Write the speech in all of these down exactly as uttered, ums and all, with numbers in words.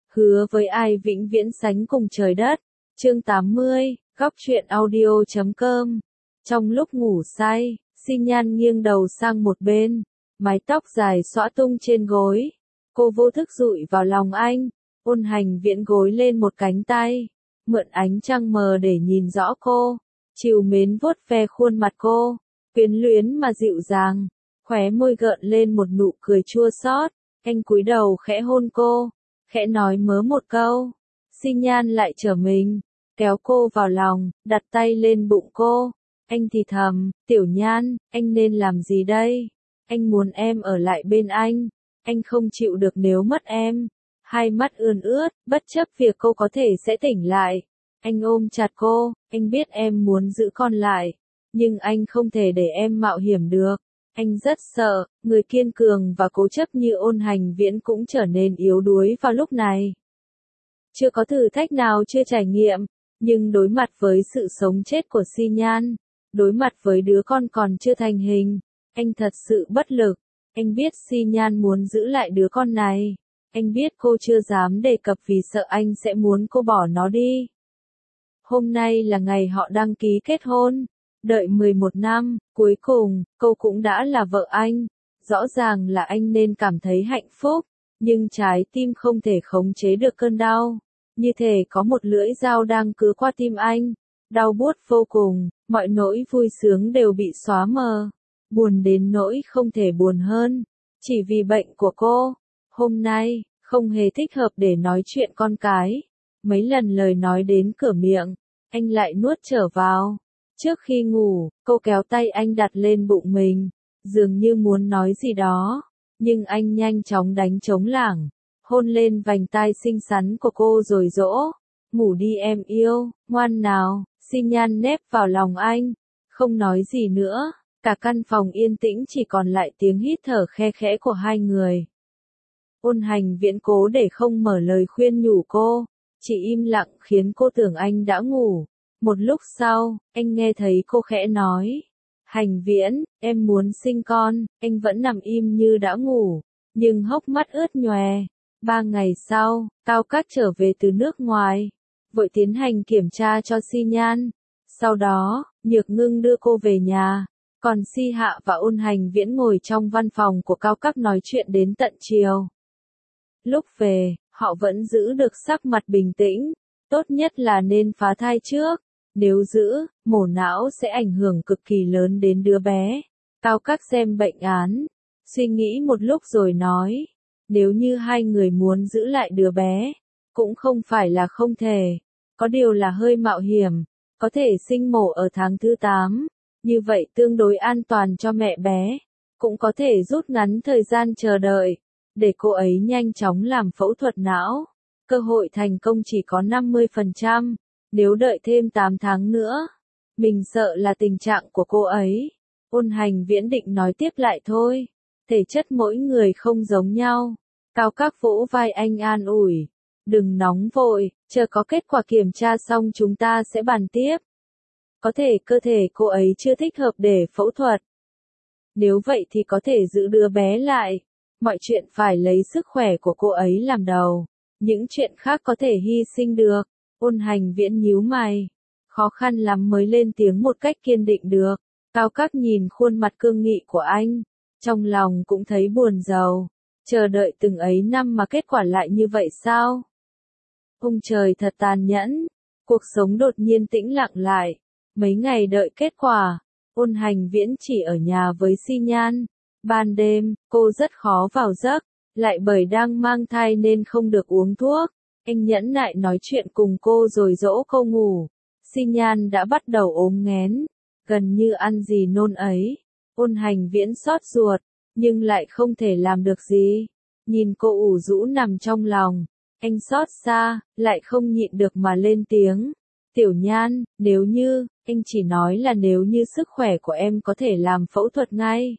Hứa với ai vĩnh viễn sánh cùng trời đất. Chương tám mươi, góc truyện audio chấm com. Trong lúc ngủ say, Xin Nhan nghiêng đầu sang một bên, mái tóc dài xõa tung trên gối. Cô vô thức dụi vào lòng anh, Ôn Hành Viễn gối lên một cánh tay, mượn ánh trăng mờ để nhìn rõ cô, trìu mến vuốt ve khuôn mặt cô, quyến luyến mà dịu dàng, khóe môi gợn lên một nụ cười chua xót. Anh cúi đầu khẽ hôn cô, khẽ nói mớ một câu. Xin Nhan lại trở mình, kéo cô vào lòng, đặt tay lên bụng cô. Anh thì thầm, Tiểu Nhan, anh nên làm gì đây? Anh muốn em ở lại bên anh. Anh không chịu được nếu mất em. Hai mắt ươn ướt, bất chấp việc cô có thể sẽ tỉnh lại. Anh ôm chặt cô, anh biết em muốn giữ con lại. Nhưng anh không thể để em mạo hiểm được. Anh rất sợ, người kiên cường và cố chấp như Ôn Hành Viễn cũng trở nên yếu đuối vào lúc này. Chưa có thử thách nào chưa trải nghiệm, nhưng đối mặt với sự sống chết của Xi Nhan, đối mặt với đứa con còn chưa thành hình, anh thật sự bất lực. Anh biết Xi Nhan muốn giữ lại đứa con này. Anh biết cô chưa dám đề cập vì sợ anh sẽ muốn cô bỏ nó đi. Hôm nay là ngày họ đăng ký kết hôn. Đợi mười một năm, cuối cùng, cô cũng đã là vợ anh. Rõ ràng là anh nên cảm thấy hạnh phúc, nhưng trái tim không thể khống chế được cơn đau. Như thể có một lưỡi dao đang cứa qua tim anh. Đau buốt vô cùng, mọi nỗi vui sướng đều bị xóa mờ. Buồn đến nỗi không thể buồn hơn, chỉ vì bệnh của cô. Hôm nay, không hề thích hợp để nói chuyện con cái. Mấy lần lời nói đến cửa miệng, anh lại nuốt trở vào. Trước khi ngủ, cô kéo tay anh đặt lên bụng mình, dường như muốn nói gì đó, nhưng anh nhanh chóng đánh trống lảng, hôn lên vành tai xinh xắn của cô rồi dỗ. Ngủ đi em yêu, ngoan nào. Xin Nhan nép vào lòng anh, không nói gì nữa, cả căn phòng yên tĩnh chỉ còn lại tiếng hít thở khe khẽ của hai người. Ôn Hành Viễn cố để không mở lời khuyên nhủ cô, chỉ im lặng khiến cô tưởng anh đã ngủ. Một lúc sau, anh nghe thấy cô khẽ nói, Hành Viễn, em muốn sinh con. Anh vẫn nằm im như đã ngủ, nhưng hốc mắt ướt nhòe. Ba ngày sau, Cao Cát trở về từ nước ngoài, vội tiến hành kiểm tra cho Xi Nhan. Sau đó, Nhược Ngưng đưa cô về nhà, còn Si Hạ và Ôn Hành Viễn ngồi trong văn phòng của Cao Cát nói chuyện đến tận chiều. Lúc về, họ vẫn giữ được sắc mặt bình tĩnh, tốt nhất là nên phá thai trước. Nếu giữ, mổ não sẽ ảnh hưởng cực kỳ lớn đến đứa bé. Cao Cát xem bệnh án, suy nghĩ một lúc rồi nói, nếu như hai người muốn giữ lại đứa bé, cũng không phải là không thể, có điều là hơi mạo hiểm, có thể sinh mổ ở tháng thứ tám, như vậy tương đối an toàn cho mẹ bé, cũng có thể rút ngắn thời gian chờ đợi, để cô ấy nhanh chóng làm phẫu thuật não. Cơ hội thành công chỉ có năm mươi phần trăm, nếu đợi thêm tám tháng nữa, mình sợ là tình trạng của cô ấy. Ôn Hành Viễn định nói tiếp lại thôi, thể chất mỗi người không giống nhau. Cao Cát vỗ vai anh an ủi, đừng nóng vội, chờ có kết quả kiểm tra xong chúng ta sẽ bàn tiếp. Có thể cơ thể cô ấy chưa thích hợp để phẫu thuật. Nếu vậy thì có thể giữ đứa bé lại. Mọi chuyện phải lấy sức khỏe của cô ấy làm đầu. Những chuyện khác có thể hy sinh được. Ôn Hành Viễn nhíu mày. Khó khăn lắm mới lên tiếng một cách kiên định được. Cao Cát nhìn khuôn mặt cương nghị của anh, trong lòng cũng thấy buồn rầu. Chờ đợi từng ấy năm mà kết quả lại như vậy sao? Ông trời thật tàn nhẫn. Cuộc sống đột nhiên tĩnh lặng lại. Mấy ngày đợi kết quả, Ôn Hành Viễn chỉ ở nhà với Si Nhan. Ban đêm, cô rất khó vào giấc, lại bởi đang mang thai nên không được uống thuốc. Anh nhẫn nại nói chuyện cùng cô rồi dỗ cô ngủ. Si Nhan đã bắt đầu ốm nghén, gần như ăn gì nôn ấy. Ôn Hành Viễn xót ruột, nhưng lại không thể làm được gì. Nhìn cô ủ rũ nằm trong lòng, anh xót xa, lại không nhịn được mà lên tiếng. Tiểu Nhan, nếu như, anh chỉ nói là nếu như sức khỏe của em có thể làm phẫu thuật ngay.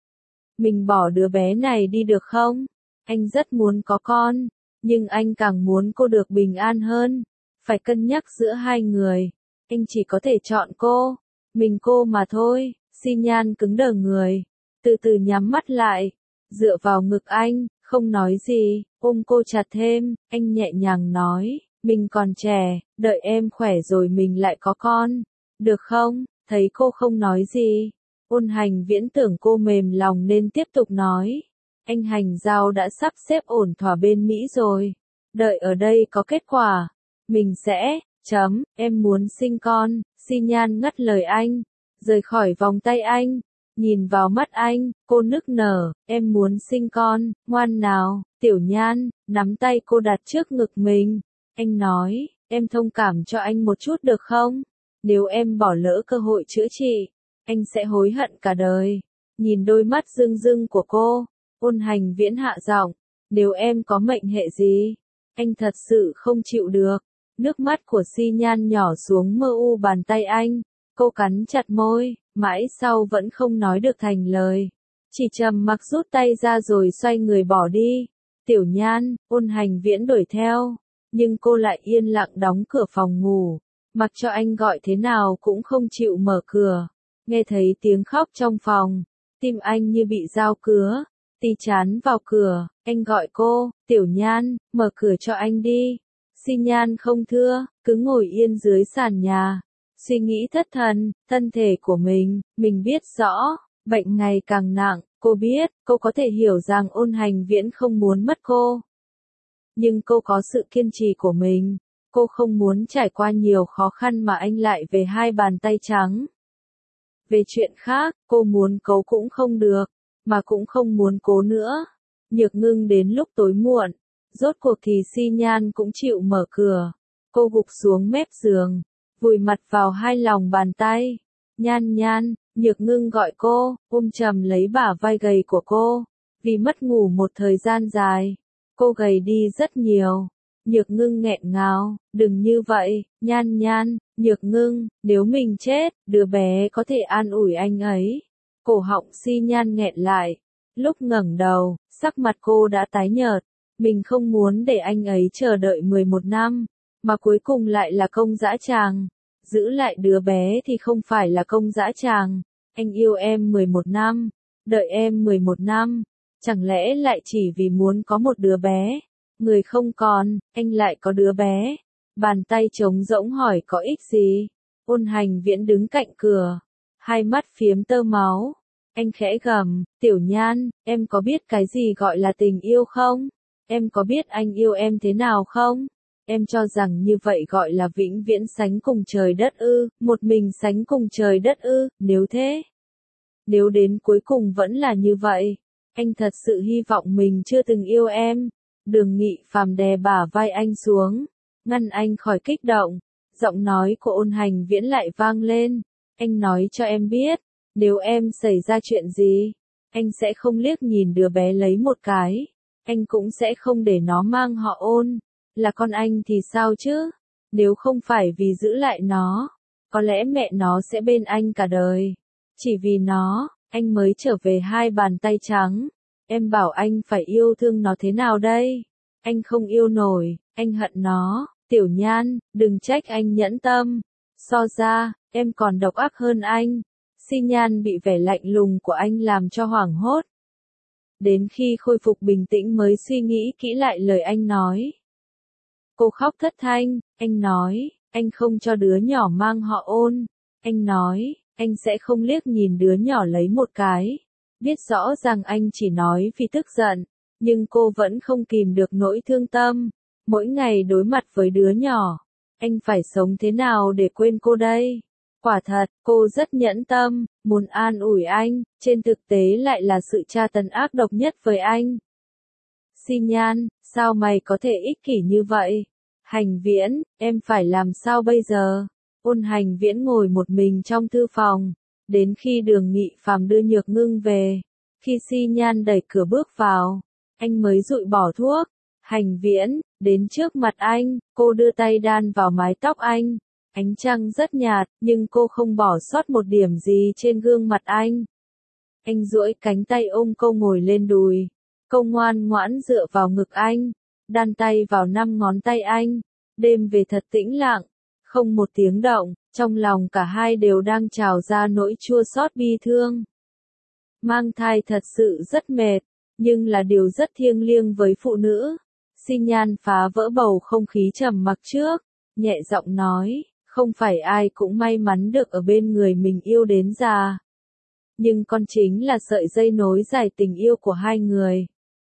Mình bỏ đứa bé này đi được không? Anh rất muốn có con, nhưng anh càng muốn cô được bình an hơn. Phải cân nhắc giữa hai người, anh chỉ có thể chọn cô, mình cô mà thôi. Si Nhan cứng đờ người, từ từ nhắm mắt lại, dựa vào ngực anh, không nói gì, ôm cô chặt thêm, anh nhẹ nhàng nói, mình còn trẻ, đợi em khỏe rồi mình lại có con, được không? Thấy cô không nói gì, Ôn Hành Viễn tưởng cô mềm lòng nên tiếp tục nói, anh Hành Giao đã sắp xếp ổn thỏa bên Mỹ rồi, đợi ở đây có kết quả, mình sẽ, chấm, em muốn sinh con, Xi Nhan ngắt lời anh, rời khỏi vòng tay anh, nhìn vào mắt anh, cô nức nở, em muốn sinh con, ngoan nào, Tiểu Nhan, nắm tay cô đặt trước ngực mình, anh nói, em thông cảm cho anh một chút được không? Nếu em bỏ lỡ cơ hội chữa trị, anh sẽ hối hận cả đời. Nhìn đôi mắt rưng rưng của cô, Ôn Hành Viễn hạ giọng, nếu em có mệnh hệ gì, anh thật sự không chịu được. Nước mắt của Xi Nhan nhỏ xuống mơ u bàn tay anh, cô cắn chặt môi, mãi sau vẫn không nói được thành lời. Chỉ trầm mặc rút tay ra rồi xoay người bỏ đi. Tiểu Nhan, Ôn Hành Viễn đuổi theo, nhưng cô lại yên lặng đóng cửa phòng ngủ, mặc cho anh gọi thế nào cũng không chịu mở cửa. Nghe thấy tiếng khóc trong phòng, tim anh như bị dao cứa, tì chán vào cửa, anh gọi cô, Tiểu Nhan, mở cửa cho anh đi. Xi Nhan không thưa, cứ ngồi yên dưới sàn nhà, suy nghĩ thất thần, thân thể của mình, mình biết rõ, bệnh ngày càng nặng, cô biết, cô có thể hiểu rằng Ôn Hành Viễn không muốn mất cô. Nhưng cô có sự kiên trì của mình, cô không muốn trải qua nhiều khó khăn mà anh lại về hai bàn tay trắng. Về chuyện khác, cô muốn cố cũng không được, mà cũng không muốn cố nữa. Nhược Ngưng đến lúc tối muộn, rốt cuộc thì Xi Nhan cũng chịu mở cửa. Cô gục xuống mép giường, vùi mặt vào hai lòng bàn tay. Nhan Nhan, Nhược Ngưng gọi cô, ôm chầm lấy bả vai gầy của cô. Vì mất ngủ một thời gian dài, cô gầy đi rất nhiều. Nhược Ngưng nghẹn ngào, đừng như vậy, Nhan Nhan, Nhược Ngưng, nếu mình chết, đứa bé có thể an ủi anh ấy. Cổ họng Xi Nhan nghẹn lại, lúc ngẩng đầu, sắc mặt cô đã tái nhợt. Mình không muốn để anh ấy chờ đợi mười một năm, mà cuối cùng lại là công dã tràng. Giữ lại đứa bé thì không phải là công dã tràng. Anh yêu em mười một năm, đợi em mười một năm, chẳng lẽ lại chỉ vì muốn có một đứa bé. Người không còn, anh lại có đứa bé. Bàn tay trống rỗng hỏi có ích gì. Ôn Hành Viễn đứng cạnh cửa, hai mắt phiếm tơ máu. Anh khẽ gầm, Tiểu Nhan, em có biết cái gì gọi là tình yêu không? Em có biết anh yêu em thế nào không? Em cho rằng như vậy gọi là vĩnh viễn sánh cùng trời đất ư, một mình sánh cùng trời đất ư, nếu thế. Nếu đến cuối cùng vẫn là như vậy, anh thật sự hy vọng mình chưa từng yêu em. Đường Nghị Phàm đè bả vai anh xuống, ngăn anh khỏi kích động. Giọng nói của Ôn Hành Viễn lại vang lên, anh nói cho em biết, nếu em xảy ra chuyện gì, anh sẽ không liếc nhìn đứa bé lấy một cái, anh cũng sẽ không để nó mang họ Ôn. Là con anh thì sao chứ? Nếu không phải vì giữ lại nó, có lẽ mẹ nó sẽ bên anh cả đời. Chỉ vì nó, anh mới trở về hai bàn tay trắng. Em bảo anh phải yêu thương nó thế nào đây? Anh không yêu nổi, anh hận nó. Tiểu Nhan, đừng trách anh nhẫn tâm. So ra, em còn độc ác hơn anh. Xi Nhan bị vẻ lạnh lùng của anh làm cho hoảng hốt. Đến khi khôi phục bình tĩnh mới suy nghĩ kỹ lại lời anh nói. Cô khóc thất thanh, anh nói, anh không cho đứa nhỏ mang họ Ôn. Anh nói, anh sẽ không liếc nhìn đứa nhỏ lấy một cái. Biết rõ rằng anh chỉ nói vì tức giận, nhưng cô vẫn không kìm được nỗi thương tâm. Mỗi ngày đối mặt với đứa nhỏ, anh phải sống thế nào để quên cô đây? Quả thật, cô rất nhẫn tâm, muốn an ủi anh, trên thực tế lại là sự tra tấn ác độc nhất với anh. Xi Nhan, sao mày có thể ích kỷ như vậy? Hành Viễn, em phải làm sao bây giờ? Ôn Hành Viễn ngồi một mình trong thư phòng, đến khi Đường Nghị Phàm đưa Nhược Ngưng về. Khi Xi Nhan đẩy cửa bước vào, anh mới dụi bỏ thuốc. Hành Viễn, đến trước mặt anh, cô đưa tay đan vào mái tóc anh. Ánh trăng rất nhạt, nhưng cô không bỏ sót một điểm gì trên gương mặt anh. Anh duỗi cánh tay ôm cô ngồi lên đùi. Cô ngoan ngoãn dựa vào ngực anh, đan tay vào năm ngón tay anh. Đêm về thật tĩnh lặng, không một tiếng động, trong lòng cả hai đều đang trào ra nỗi chua xót bi thương. Mang thai thật sự rất mệt, nhưng là điều rất thiêng liêng với phụ nữ. Xi Nhan phá vỡ bầu không khí trầm mặc trước, nhẹ giọng nói, không phải ai cũng may mắn được ở bên người mình yêu đến già. Nhưng con chính là sợi dây nối dài tình yêu của hai người.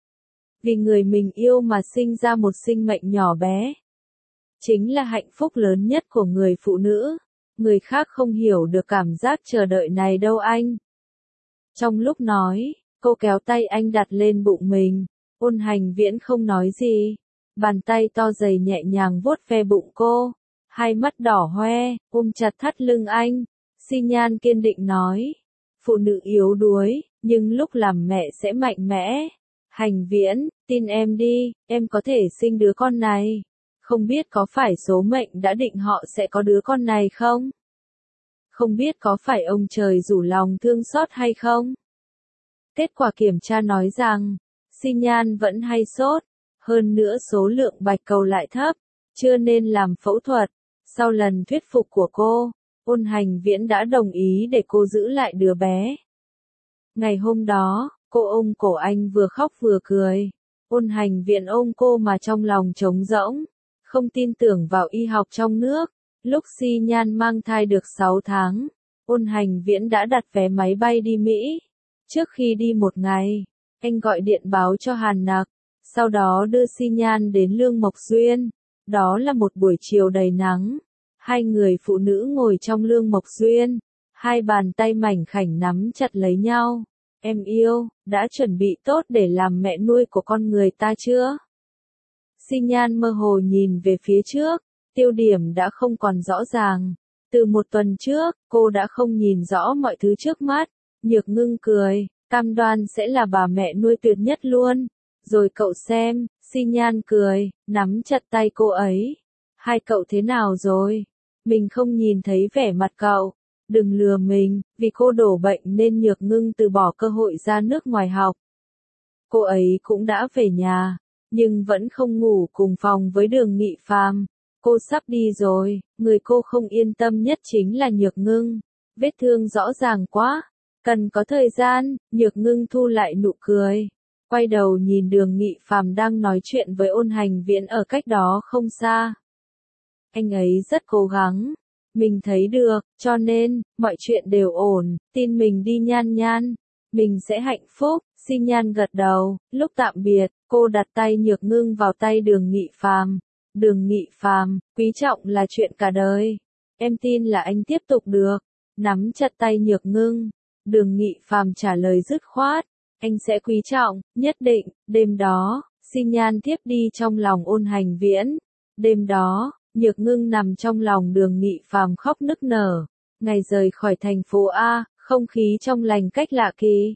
Vì người mình yêu mà sinh ra một sinh mệnh nhỏ bé. Chính là hạnh phúc lớn nhất của người phụ nữ. Người khác không hiểu được cảm giác chờ đợi này đâu anh. Trong lúc nói, cô kéo tay anh đặt lên bụng mình. Ôn Hành Viễn không nói gì. Bàn tay to dày nhẹ nhàng vuốt ve bụng cô. Hai mắt đỏ hoe, ôm chặt thắt lưng anh. Xi Nhan kiên định nói. Phụ nữ yếu đuối, nhưng lúc làm mẹ sẽ mạnh mẽ. Hành Viễn, tin em đi, em có thể sinh đứa con này. Không biết có phải số mệnh đã định họ sẽ có đứa con này không? Không biết có phải ông trời rủ lòng thương xót hay không? Kết quả kiểm tra nói rằng, Xi Nhan vẫn hay sốt, hơn nữa số lượng bạch cầu lại thấp, chưa nên làm phẫu thuật. Sau lần thuyết phục của cô, Ôn Hành Viễn đã đồng ý để cô giữ lại đứa bé. Ngày hôm đó, cô ôm cổ anh vừa khóc vừa cười. Ôn Hành Viễn ôm cô mà trong lòng trống rỗng, không tin tưởng vào y học trong nước. Lúc Xi Nhan mang thai được sáu tháng, Ôn Hành Viễn đã đặt vé máy bay đi Mỹ. Trước khi đi một ngày, anh gọi điện báo cho Hàn Nặc, sau đó đưa Xi Nhan đến Lương Mộc Duyên. Đó là một buổi chiều đầy nắng. Hai người phụ nữ ngồi trong Lương Mộc Duyên, hai bàn tay mảnh khảnh nắm chặt lấy nhau. Em yêu, đã chuẩn bị tốt để làm mẹ nuôi của con người ta chưa? Xi Nhan mơ hồ nhìn về phía trước, tiêu điểm đã không còn rõ ràng. Từ một tuần trước, cô đã không nhìn rõ mọi thứ trước mắt. Nhược Ngưng cười, cam đoan sẽ là bà mẹ nuôi tuyệt nhất luôn. Rồi cậu xem, Xi Nhan cười, nắm chặt tay cô ấy. Hai cậu thế nào rồi? Mình không nhìn thấy vẻ mặt cậu. Đừng lừa mình, vì cô đổ bệnh nên Nhược Ngưng từ bỏ cơ hội ra nước ngoài học. Cô ấy cũng đã về nhà, nhưng vẫn không ngủ cùng phòng với Đường Nghị Phàm. Cô sắp đi rồi, người cô không yên tâm nhất chính là Nhược Ngưng. Vết thương rõ ràng quá, cần có thời gian. Nhược Ngưng thu lại nụ cười, quay đầu nhìn Đường Nghị Phàm đang nói chuyện với Ôn Hành Viễn ở cách đó không xa. Anh ấy rất cố gắng, mình thấy được, cho nên, mọi chuyện đều ổn, tin mình đi Nhan Nhan. Mình sẽ hạnh phúc. Xi Nhan gật đầu. Lúc tạm biệt, cô đặt tay Nhược Ngưng vào tay Đường Nghị Phàm. Đường Nghị Phàm, quý trọng là chuyện cả đời. Em tin là anh tiếp tục được. Nắm chặt tay Nhược Ngưng, Đường Nghị Phàm trả lời dứt khoát. Anh sẽ quý trọng, nhất định. Đêm đó, Xi Nhan tiếp đi trong lòng Ôn Hành Viễn. Đêm đó, Nhược Ngưng nằm trong lòng Đường Nghị Phàm khóc nức nở. Ngày rời khỏi thành phố A, không khí trong lành cách lạ kỳ.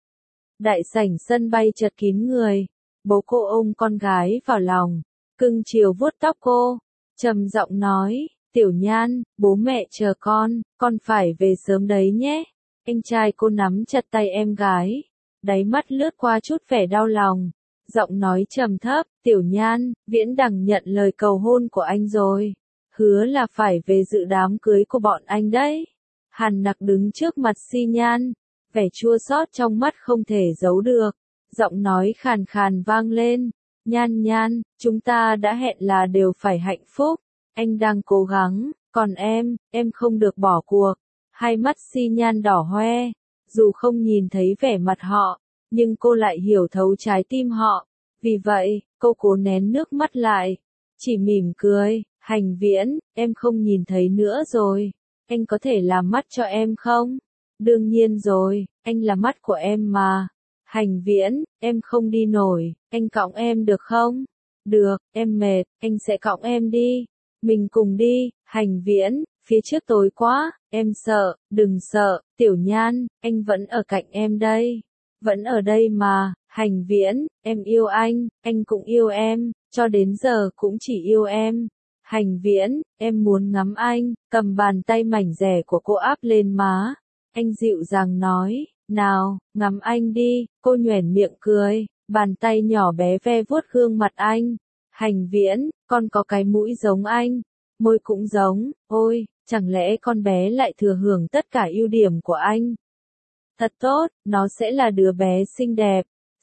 Đại sảnh sân bay chật kín người. Bố cô ôm con gái vào lòng, cưng chiều vuốt tóc cô, trầm giọng nói, Tiểu Nhan, bố mẹ chờ con, con phải về sớm đấy nhé. Anh trai cô nắm chặt tay em gái, đáy mắt lướt qua chút vẻ đau lòng, giọng nói trầm thấp, Tiểu Nhan, Viễn Đằng nhận lời cầu hôn của anh rồi, hứa là phải về dự đám cưới của bọn anh đấy. Hàn Nặc đứng trước mặt Xi Nhan, vẻ chua xót trong mắt không thể giấu được, giọng nói khàn khàn vang lên, Nhan Nhan, chúng ta đã hẹn là đều phải hạnh phúc, anh đang cố gắng, còn em, em không được bỏ cuộc. Hai mắt Xi Nhan đỏ hoe, dù không nhìn thấy vẻ mặt họ, nhưng cô lại hiểu thấu trái tim họ, vì vậy, cô cố nén nước mắt lại, chỉ mỉm cười, Hành Viễn, em không nhìn thấy nữa rồi, anh có thể làm mắt cho em không? Đương nhiên rồi, anh là mắt của em mà. Hành Viễn, em không đi nổi, anh cõng em được không? Được, em mệt, anh sẽ cõng em đi. Mình cùng đi. Hành Viễn, phía trước tối quá, em sợ, đừng sợ, Tiểu Nhan, anh vẫn ở cạnh em đây. Vẫn ở đây mà. Hành Viễn, em yêu anh, anh cũng yêu em, cho đến giờ cũng chỉ yêu em. Hành Viễn, em muốn ngắm anh. Cầm bàn tay mảnh rẻ của cô áp lên má. Anh dịu dàng nói, nào, ngắm anh đi. Cô nhoẻn miệng cười, bàn tay nhỏ bé ve vuốt gương mặt anh. Hành Viễn, con có cái mũi giống anh, môi cũng giống, ôi, chẳng lẽ con bé lại thừa hưởng tất cả ưu điểm của anh? Thật tốt, nó sẽ là đứa bé xinh đẹp.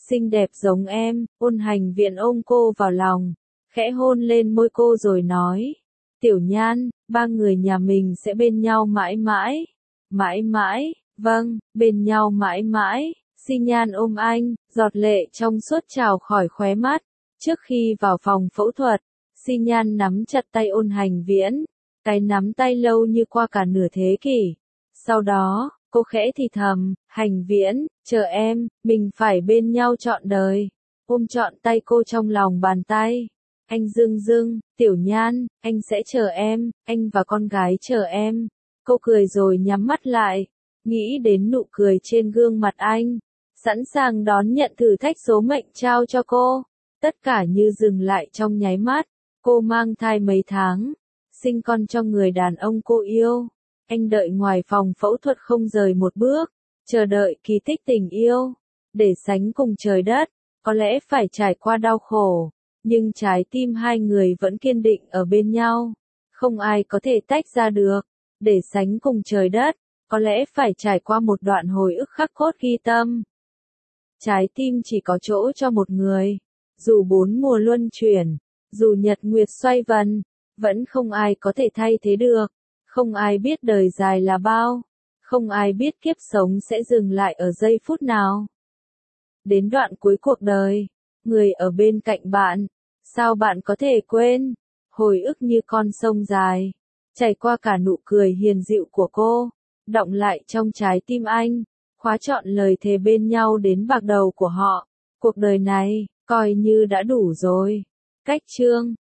xinh đẹp giống em, Ôn Hành Viễn ôm cô vào lòng, khẽ hôn lên môi cô rồi nói, Tiểu Nhan, ba người nhà mình sẽ bên nhau mãi mãi, mãi mãi, vâng, bên nhau mãi mãi. Xin Nhan ôm anh, giọt lệ trong suốt trào khỏi khóe mắt. Trước khi vào phòng phẫu thuật, Xin Nhan nắm chặt tay Ôn Hành Viễn, cái nắm tay lâu như qua cả nửa thế kỷ. Sau đó, cô khẽ thì thầm, Hành Viễn, chờ em, mình phải bên nhau trọn đời. Ôm trọn tay cô trong lòng bàn tay. Anh dưng dưng, Tiểu Nhan, anh sẽ chờ em, anh và con gái chờ em. Cô cười rồi nhắm mắt lại, nghĩ đến nụ cười trên gương mặt anh, sẵn sàng đón nhận thử thách số mệnh trao cho cô. Tất cả như dừng lại trong nháy mắt. Cô mang thai mấy tháng, sinh con cho người đàn ông cô yêu. Anh đợi ngoài phòng phẫu thuật không rời một bước, chờ đợi kỳ tích tình yêu. Để sánh cùng trời đất, có lẽ phải trải qua đau khổ, nhưng trái tim hai người vẫn kiên định ở bên nhau. Không ai có thể tách ra được. Để sánh cùng trời đất, có lẽ phải trải qua một đoạn hồi ức khắc cốt ghi tâm. Trái tim chỉ có chỗ cho một người. Dù bốn mùa luân chuyển, dù nhật nguyệt xoay vần, vẫn không ai có thể thay thế được. Không ai biết đời dài là bao. Không ai biết kiếp sống sẽ dừng lại ở giây phút nào. Đến đoạn cuối cuộc đời, người ở bên cạnh bạn, sao bạn có thể quên? Hồi ức như con sông dài, chảy qua cả nụ cười hiền dịu của cô, đọng lại trong trái tim anh, khóa trọn lời thề bên nhau đến bạc đầu của họ. Cuộc đời này, coi như đã đủ rồi. Cách chương